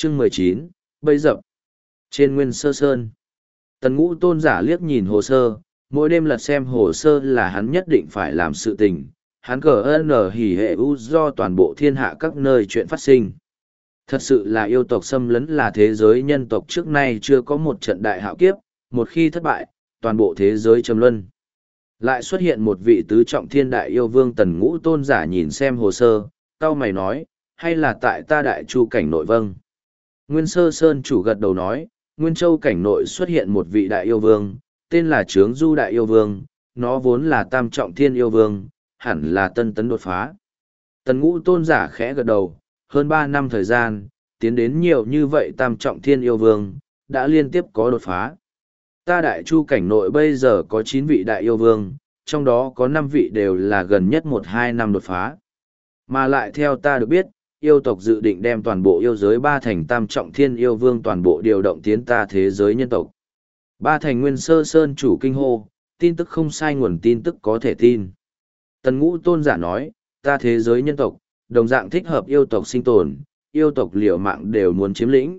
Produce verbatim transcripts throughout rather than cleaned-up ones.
Chương mười chín, Bấy dập. Trên Nguyên Sơ Sơn, Tần Ngũ Tôn giả liếc nhìn hồ sơ, mỗi đêm lật xem hồ sơ là hắn nhất định phải làm sự tình. Hắn cờ ơn hỉ hệ u do toàn bộ thiên hạ các nơi chuyện phát sinh. Thật sự là yêu tộc xâm lấn là thế giới nhân tộc trước nay chưa có một trận đại hạo kiếp, một khi thất bại, toàn bộ thế giới trầm luân. Lại xuất hiện một vị tứ trọng thiên đại yêu vương. Tần Ngũ Tôn giả nhìn xem hồ sơ, cau mày nói, hay là tại ta đại chu cảnh nội? Vâng. Nguyên Sơ Sơn chủ gật đầu nói, Nguyên Châu cảnh nội xuất hiện một vị đại yêu vương, tên là Trướng Du đại yêu vương, nó vốn là tam trọng thiên yêu vương, hẳn là tân tấn đột phá. Tần Ngũ Tôn giả khẽ gật đầu, hơn ba năm thời gian, tiến đến nhiều như vậy tam trọng thiên yêu vương, đã liên tiếp có đột phá. Ta đại chu cảnh nội bây giờ có chín vị đại yêu vương, trong đó có năm vị đều là gần nhất một hai năm đột phá. Mà lại theo ta được biết, yêu tộc dự định đem toàn bộ yêu giới ba thành tam trọng thiên yêu vương toàn bộ điều động tiến ta thế giới nhân tộc. Ba thành Nguyên Sơ Sơn chủ kinh hô, tin tức không sai, nguồn tin tức có thể tin. Tần Ngũ Tôn giả nói, ta thế giới nhân tộc, đồng dạng thích hợp yêu tộc sinh tồn, yêu tộc liều mạng đều muốn chiếm lĩnh.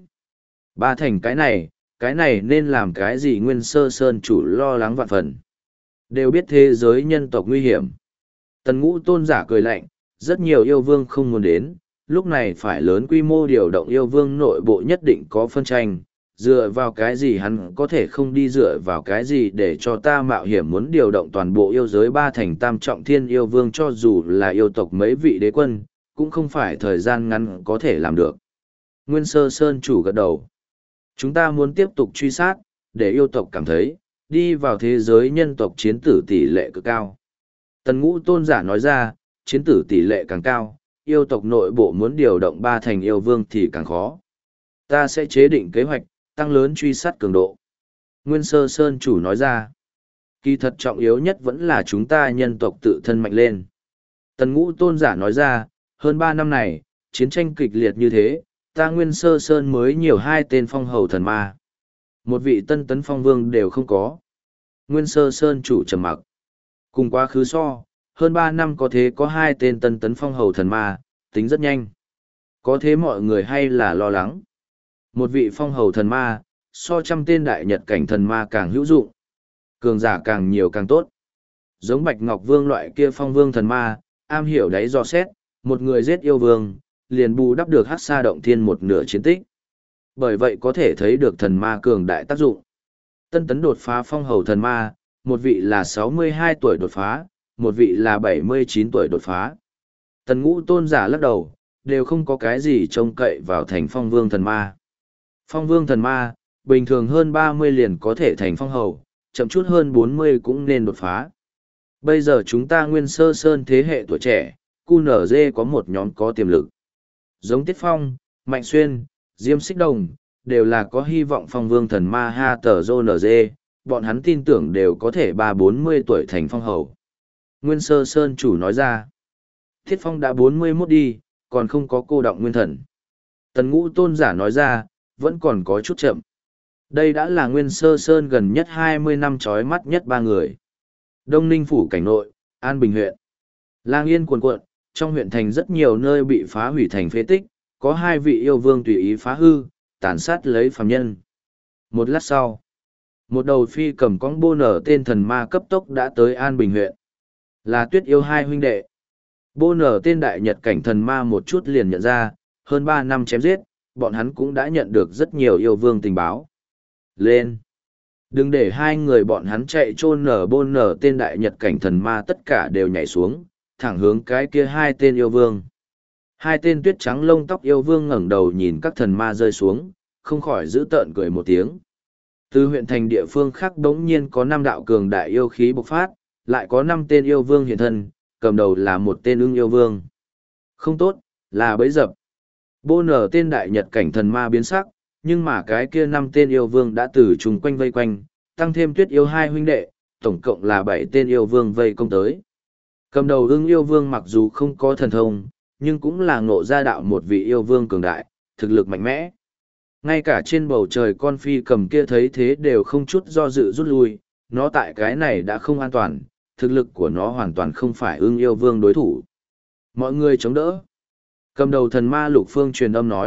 Ba thành cái này, cái này nên làm cái gì? Nguyên Sơ Sơn chủ lo lắng vạn phần. Đều biết thế giới nhân tộc nguy hiểm. Tần Ngũ Tôn giả cười lạnh, rất nhiều yêu vương không muốn đến, lúc này phải lớn quy mô điều động yêu vương nội bộ nhất định có phân tranh. Dựa vào cái gì hắn có thể không đi, dựa vào cái gì để cho ta mạo hiểm muốn điều động toàn bộ yêu giới ba thành tam trọng thiên yêu vương, cho dù là yêu tộc mấy vị đế quân, cũng không phải thời gian ngắn có thể làm được. Nguyên Sơ Sơn chủ gật đầu. Chúng ta muốn tiếp tục truy sát, để yêu tộc cảm thấy, đi vào thế giới nhân tộc chiến tử tỷ lệ cực cao. Tần Ngũ Tôn giả nói ra, chiến tử tỷ lệ càng cao, yêu tộc nội bộ muốn điều động ba thành yêu vương thì càng khó. Ta sẽ chế định kế hoạch, tăng lớn truy sát cường độ. Nguyên Sơ Sơn chủ nói ra, kỳ thật trọng yếu nhất vẫn là chúng ta nhân tộc tự thân mạnh lên. Tần Ngũ Tôn giả nói ra, hơn ba năm này, chiến tranh kịch liệt như thế, ta Nguyên Sơ Sơn mới nhiều hai tên phong hầu thần ma. Một vị tân tấn phong vương đều không có. Nguyên Sơ Sơn chủ trầm mặc. Cùng quá khứ so, hơn ba năm có thế có hai tên tân tấn phong hầu thần ma, tính rất nhanh. Có thế mọi người hay là lo lắng. Một vị phong hầu thần ma, so trăm tên đại nhật cảnh thần ma càng hữu dụng. Cường giả càng nhiều càng tốt. Giống Bạch Ngọc Vương loại kia phong vương thần ma, am hiểu đáy dò xét, một người giết yêu vương, liền bù đắp được Hắc Sa Động Thiên một nửa chiến tích. Bởi vậy có thể thấy được thần ma cường đại tác dụng. Tân tấn đột phá phong hầu thần ma, một vị là sáu mươi hai tuổi đột phá, một vị là bảy mươi chín tuổi đột phá. Tần Ngũ Tôn giả lắc đầu, đều không có cái gì trông cậy vào thành phong vương thần ma. Phong vương thần ma, bình thường hơn ba mươi liền có thể thành phong hầu, chậm chút hơn bốn mươi cũng nên đột phá. Bây giờ chúng ta Nguyên Sơ Sơn thế hệ tuổi trẻ, quy en giê có một nhóm có tiềm lực. Giống Tiết Phong, Mạnh Xuyên, Diêm Xích Đồng, đều là có hy vọng phong vương thần ma ha tờ rô en giê, bọn hắn tin tưởng đều có thể ba bốn mươi tuổi thành phong hầu. Nguyên Sơ Sơn chủ nói ra, Thiết Phong đã bốn mươi mốt đi, còn không có cô động nguyên thần. Tần Ngũ Tôn giả nói ra, vẫn còn có chút chậm. Đây đã là Nguyên Sơ Sơn gần nhất hai mươi năm chói mắt nhất ba người. Đông Ninh phủ cảnh nội, An Bình huyện. Lang yên cuồn cuộn, trong huyện thành rất nhiều nơi bị phá hủy thành phế tích, có hai vị yêu vương tùy ý phá hư, tàn sát lấy phàm nhân. Một lát sau, một đầu phi cầm con bô nở tên thần ma cấp tốc đã tới An Bình huyện. Là Tuyết yêu hai huynh đệ. Bô nở tên đại nhật cảnh thần ma một chút liền nhận ra, hơn ba năm chém giết, bọn hắn cũng đã nhận được rất nhiều yêu vương tình báo. Lên! Đừng để hai người bọn hắn chạy trôn nở bô nở tên đại nhật cảnh thần ma tất cả đều nhảy xuống, thẳng hướng cái kia hai tên yêu vương. Hai tên tuyết trắng lông tóc yêu vương ngẩng đầu nhìn các thần ma rơi xuống, không khỏi giữ tợn cười một tiếng. Từ huyện thành địa phương khác đống nhiên có năm đạo cường đại yêu khí bộc phát, lại có năm tên yêu vương hiện thân, cầm đầu là một tên ưng yêu vương. Không tốt, là bẫy dập. Bô nở tên đại nhật cảnh thần ma biến sắc, nhưng mà cái kia năm tên yêu vương đã từ chung quanh vây quanh, tăng thêm Tuyết yêu hai huynh đệ, tổng cộng là bảy tên yêu vương vây công tới. Cầm đầu ưng yêu vương mặc dù không có thần thông, nhưng cũng là ngộ ra đạo một vị yêu vương cường đại, thực lực mạnh mẽ. Ngay cả trên bầu trời con phi cầm kia thấy thế đều không chút do dự rút lui, nó tại cái này đã không an toàn, thực lực của nó hoàn toàn không phải ưng yêu vương đối thủ. Mọi người chống đỡ. Cầm đầu thần ma Lục Phương truyền âm nói,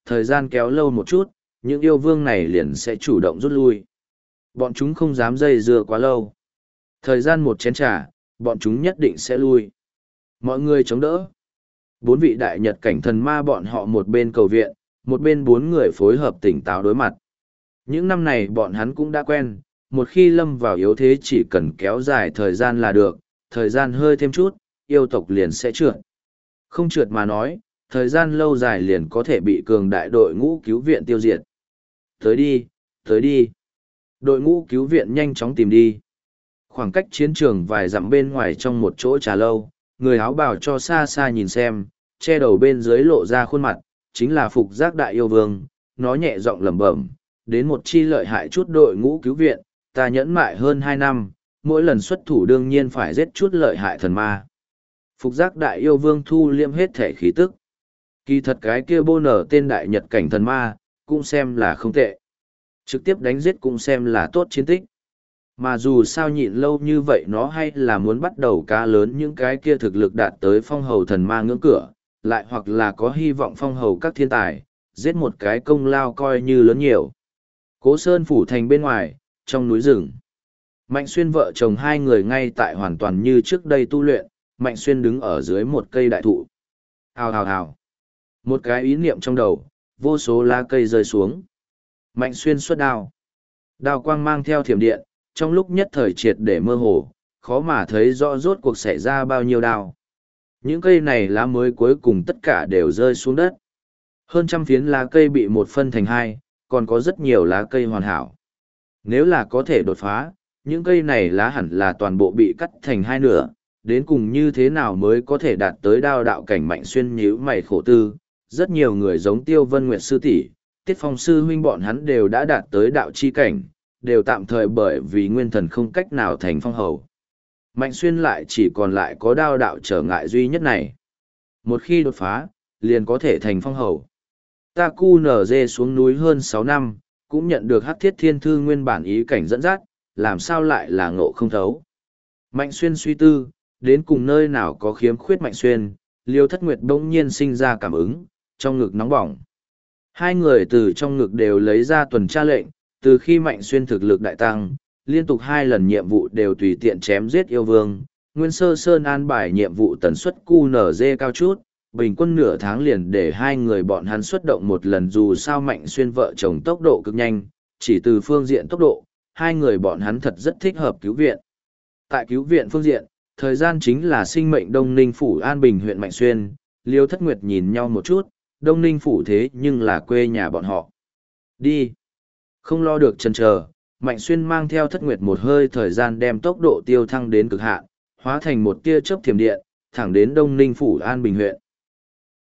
Thời gian kéo lâu một chút, những yêu vương này liền sẽ chủ động rút lui. Bọn chúng không dám dây dưa quá lâu. Thời gian một chén trà, bọn chúng nhất định sẽ lui. Mọi người chống đỡ. Bốn vị đại nhật cảnh thần ma bọn họ một bên cầu viện, một bên bốn người phối hợp tỉnh táo đối mặt. Những năm này bọn hắn cũng đã quen, một khi lâm vào yếu thế chỉ cần kéo dài thời gian là được, thời gian hơi thêm chút, yêu tộc liền sẽ trượt. Không trượt mà nói, thời gian lâu dài liền có thể bị cường đại đội ngũ cứu viện tiêu diệt. Tới đi, tới đi. Đội ngũ cứu viện nhanh chóng tìm đi. Khoảng cách chiến trường vài dặm bên ngoài trong một chỗ trà lâu, người áo bào cho xa xa nhìn xem, che đầu bên dưới lộ ra khuôn mặt, chính là Phục Giác Đại Yêu Vương, nó nhẹ giọng lẩm bẩm, đến một chi lợi hại chút đội ngũ cứu viện, ta nhẫn mại hơn hai năm, mỗi lần xuất thủ đương nhiên phải giết chút lợi hại thần ma. Phục Giác Đại Yêu Vương thu liêm hết thể khí tức. Kỳ thật cái kia bô nở tên đại nhật cảnh thần ma, cũng xem là không tệ. Trực tiếp đánh giết cũng xem là tốt chiến tích. Mà dù sao nhịn lâu như vậy nó hay là muốn bắt đầu cá lớn những cái kia thực lực đạt tới phong hầu thần ma ngưỡng cửa, lại hoặc là có hy vọng phong hầu các thiên tài, giết một cái công lao coi như lớn nhiều. Cố Sơn phủ thành bên ngoài, trong núi rừng. Mạnh Xuyên vợ chồng hai người ngay tại hoàn toàn như trước đây tu luyện, Mạnh Xuyên đứng ở dưới một cây đại thụ. Hào hào hào. Một cái ý niệm trong đầu, vô số lá cây rơi xuống. Mạnh Xuyên xuất đao. Đao quang mang theo thiểm điện, trong lúc nhất thời triệt để mơ hồ, khó mà thấy rõ rốt cuộc xảy ra bao nhiêu đao. Những cây này lá mới cuối cùng tất cả đều rơi xuống đất. Hơn trăm phiến lá cây bị một phân thành hai, còn có rất nhiều lá cây hoàn hảo. Nếu là có thể đột phá, những cây này lá hẳn là toàn bộ bị cắt thành hai nửa, đến cùng như thế nào mới có thể đạt tới đao đạo cảnh. Mạnh Xuyên nhíu mày khổ tư, rất nhiều người giống Tiêu Vân Nguyệt sư tỷ, Tiết Phong sư huynh bọn hắn đều đã đạt tới đạo chi cảnh, đều tạm thời bởi vì nguyên thần không cách nào thành phong hầu. Mạnh Xuyên lại chỉ còn lại có đao đạo trở ngại duy nhất này. Một khi đột phá, liền có thể thành phong hầu. Ta cu nở dê xuống núi hơn sáu năm, cũng nhận được Hắc Thiết Thiên Thư nguyên bản ý cảnh dẫn dắt, làm sao lại là ngộ không thấu. Mạnh Xuyên suy tư, đến cùng nơi nào có khiếm khuyết Mạnh Xuyên, Liêu Thất Nguyệt bỗng nhiên sinh ra cảm ứng, trong ngực nóng bỏng. Hai người từ trong ngực đều lấy ra tuần tra lệnh, từ khi Mạnh Xuyên thực lực đại tăng, liên tục hai lần nhiệm vụ đều tùy tiện chém giết yêu vương, Nguyên Sơ Sơn an bài nhiệm vụ tần suất cu nở dê cao chút, bình quân nửa tháng liền để hai người bọn hắn xuất động một lần. Dù sao Mạnh Xuyên vợ chồng tốc độ cực nhanh, chỉ từ phương diện tốc độ, hai người bọn hắn thật rất thích hợp cứu viện. Tại cứu viện phương diện, thời gian chính là sinh mệnh Đông Ninh Phủ An Bình huyện Mạnh Xuyên, Liêu Thất Nguyệt nhìn nhau một chút, Đông Ninh Phủ thế nhưng là quê nhà bọn họ. Đi! Không lo được chần chờ, Mạnh Xuyên mang theo Thất Nguyệt một hơi thời gian đem tốc độ tiêu thăng đến cực hạn, hóa thành một tia chớp thiểm điện, thẳng đến Đông Ninh Phủ An Bình huyện.